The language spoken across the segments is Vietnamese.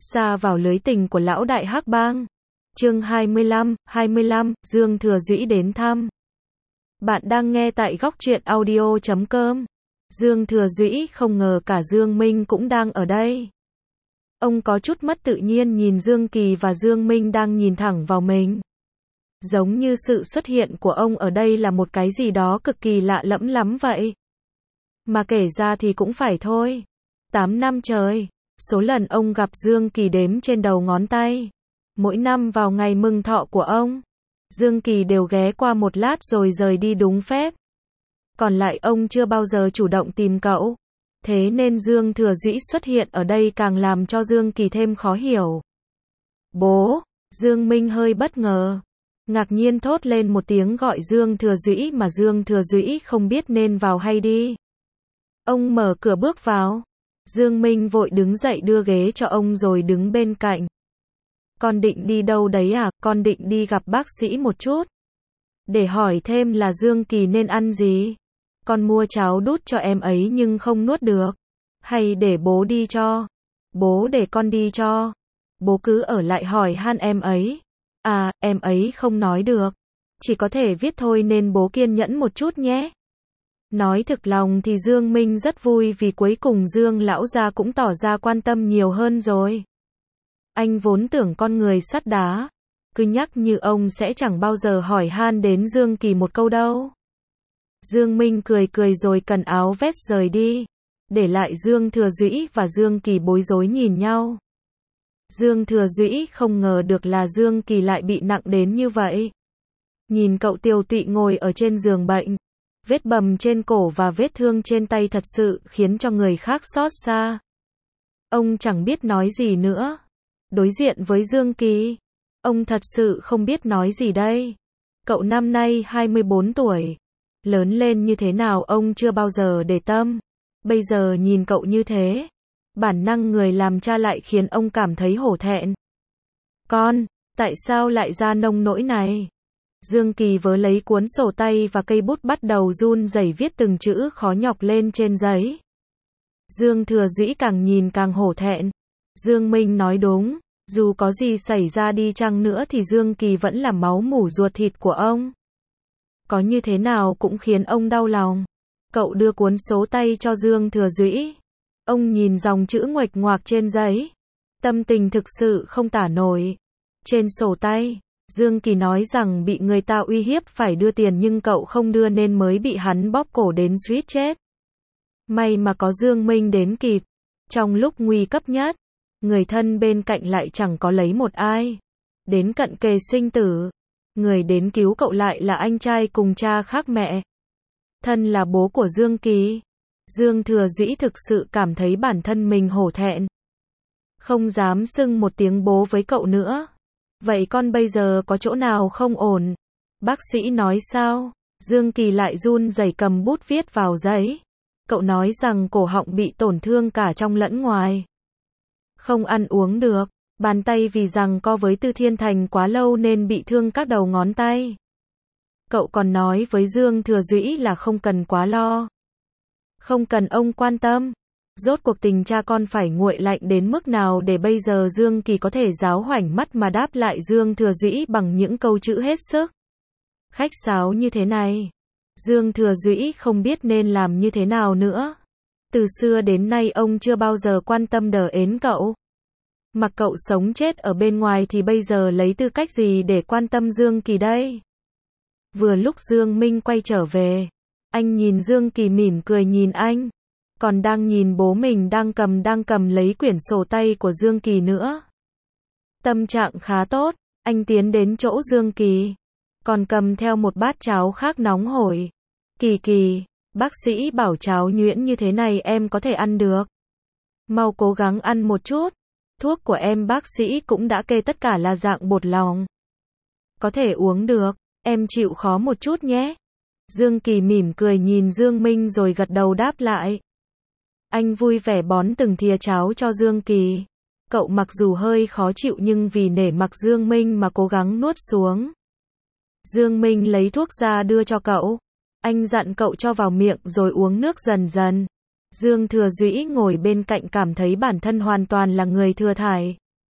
Sa vào lưới tình của lão đại hắc bang. Chương 25, Dương Thừa Dũy đến thăm. Bạn đang nghe tại góc truyện audio.com. Dương Thừa Dũy không ngờ cả Dương Minh cũng đang ở đây. Ông có chút mất tự nhiên nhìn Dương Kỳ và Dương Minh đang nhìn thẳng vào mình. Giống như sự xuất hiện của ông ở đây là một cái gì đó cực kỳ lạ lẫm lắm vậy. Mà kể ra thì cũng phải thôi. 8 năm trời. Số lần ông gặp Dương Kỳ đếm trên đầu ngón tay. Mỗi năm vào ngày mừng thọ của ông, Dương Kỳ đều ghé qua một lát rồi rời đi đúng phép. Còn lại ông chưa bao giờ chủ động tìm cậu. Thế nên Dương Thừa Dũy xuất hiện ở đây càng làm cho Dương Kỳ thêm khó hiểu. Bố! Dương Minh hơi bất ngờ. Ngạc nhiên thốt lên một tiếng gọi Dương Thừa Dũy mà Dương Thừa Dũy không biết nên vào hay đi. Ông mở cửa bước vào. Dương Minh vội đứng dậy đưa ghế cho ông rồi đứng bên cạnh. Con định đi đâu đấy à? Con định đi gặp bác sĩ một chút. Để hỏi thêm là Dương Kỳ nên ăn gì? Con mua cháo đút cho em ấy nhưng không nuốt được. Hay để bố đi cho? Bố để con đi cho. Bố cứ ở lại hỏi han em ấy. À, em ấy không nói được. Chỉ có thể viết thôi nên bố kiên nhẫn một chút nhé. Nói thực lòng thì Dương Minh rất vui vì cuối cùng Dương lão gia cũng tỏ ra quan tâm nhiều hơn rồi. Anh vốn tưởng con người sắt đá, cứ nhắc như ông sẽ chẳng bao giờ hỏi han đến Dương Kỳ một câu đâu. Dương Minh cười cười rồi cẩn áo vest rời đi, để lại Dương Thừa Dũy và Dương Kỳ bối rối nhìn nhau. Dương Thừa Dũy không ngờ được là Dương Kỳ lại bị nặng đến như vậy. Nhìn cậu tiều tụy ngồi ở trên giường bệnh, vết bầm trên cổ và vết thương trên tay thật sự khiến cho người khác xót xa. Ông chẳng biết nói gì nữa. Đối diện với Dương Kỳ, ông thật sự không biết nói gì đây. Cậu năm nay 24 tuổi. Lớn lên như thế nào ông chưa bao giờ để tâm. Bây giờ nhìn cậu như thế, bản năng người làm cha lại khiến ông cảm thấy hổ thẹn. Con, tại sao lại ra nông nỗi này? Dương Kỳ vớ lấy cuốn sổ tay và cây bút bắt đầu run rẩy viết từng chữ khó nhọc lên trên giấy. Dương Thừa Dũy càng nhìn càng hổ thẹn. Dương Minh nói đúng, dù có gì xảy ra đi chăng nữa thì Dương Kỳ vẫn là máu mủ ruột thịt của ông. Có như thế nào cũng khiến ông đau lòng. Cậu đưa cuốn sổ tay cho Dương Thừa Dũy. Ông nhìn dòng chữ nguệch ngoạc trên giấy. Tâm tình thực sự không tả nổi. Trên sổ tay, Dương Kỳ nói rằng bị người ta uy hiếp phải đưa tiền nhưng cậu không đưa nên mới bị hắn bóp cổ đến suýt chết. May mà có Dương Minh đến kịp. Trong lúc nguy cấp nhất, người thân bên cạnh lại chẳng có lấy một ai. Đến cận kề sinh tử, người đến cứu cậu lại là anh trai cùng cha khác mẹ. Thân là bố của Dương Kỳ. Dương Thừa Dũy thực sự cảm thấy bản thân mình hổ thẹn. Không dám xưng một tiếng bố với cậu nữa. Vậy con bây giờ có chỗ nào không ổn? Bác sĩ nói sao? Dương Kỳ lại run rẩy cầm bút viết vào giấy. Cậu nói rằng cổ họng bị tổn thương cả trong lẫn ngoài. Không ăn uống được. Bàn tay vì rằng co với Tư Thiên Thành quá lâu nên bị thương các đầu ngón tay. Cậu còn nói với Dương Thừa Dũy là không cần quá lo. Không cần ông quan tâm. Rốt cuộc tình cha con phải nguội lạnh đến mức nào để bây giờ Dương Kỳ có thể giáo hoảnh mắt mà đáp lại Dương Thừa Dũy bằng những câu chữ hết sức khách sáo như thế này. Dương Thừa Dũy không biết nên làm như thế nào nữa. Từ xưa đến nay ông chưa bao giờ quan tâm đờ ến cậu. Mặc cậu sống chết ở bên ngoài thì bây giờ lấy tư cách gì để quan tâm Dương Kỳ đây? Vừa lúc Dương Minh quay trở về, anh nhìn Dương Kỳ mỉm cười nhìn anh. Còn đang nhìn bố mình đang cầm lấy quyển sổ tay của Dương Kỳ nữa. Tâm trạng khá tốt, anh tiến đến chỗ Dương Kỳ. Còn cầm theo một bát cháo khác nóng hổi. Kỳ Kỳ, bác sĩ bảo cháo nhuyễn như thế này em có thể ăn được. Mau cố gắng ăn một chút. Thuốc của em bác sĩ cũng đã kê tất cả là dạng bột lòng. Có thể uống được, em chịu khó một chút nhé. Dương Kỳ mỉm cười nhìn Dương Minh rồi gật đầu đáp lại. Anh vui vẻ bón từng thìa cháo cho Dương Kỳ. Cậu mặc dù hơi khó chịu nhưng vì nể mặt Dương Minh mà cố gắng nuốt xuống. Dương Minh lấy thuốc ra đưa cho cậu. Anh dặn cậu cho vào miệng rồi uống nước dần dần. Dương Thừa Dũy ngồi bên cạnh cảm thấy bản thân hoàn toàn là người thừa thải.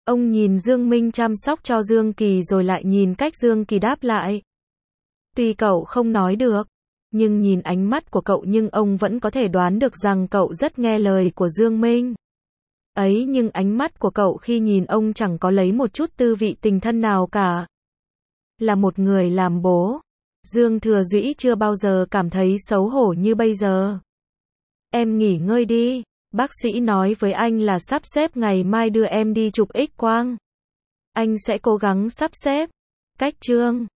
Ông nhìn Dương Minh chăm sóc cho Dương Kỳ rồi lại nhìn cách Dương Kỳ đáp lại. Tuy cậu không nói được, nhưng nhìn ánh mắt của cậu nhưng ông vẫn có thể đoán được rằng cậu rất nghe lời của Dương Minh. Ấy nhưng ánh mắt của cậu khi nhìn ông chẳng có lấy một chút tư vị tình thân nào cả. Là một người làm bố, Dương Thừa Dũy chưa bao giờ cảm thấy xấu hổ như bây giờ. Em nghỉ ngơi đi, bác sĩ nói với anh là sắp xếp ngày mai đưa em đi chụp X-quang. Anh sẽ cố gắng sắp xếp. Cách chương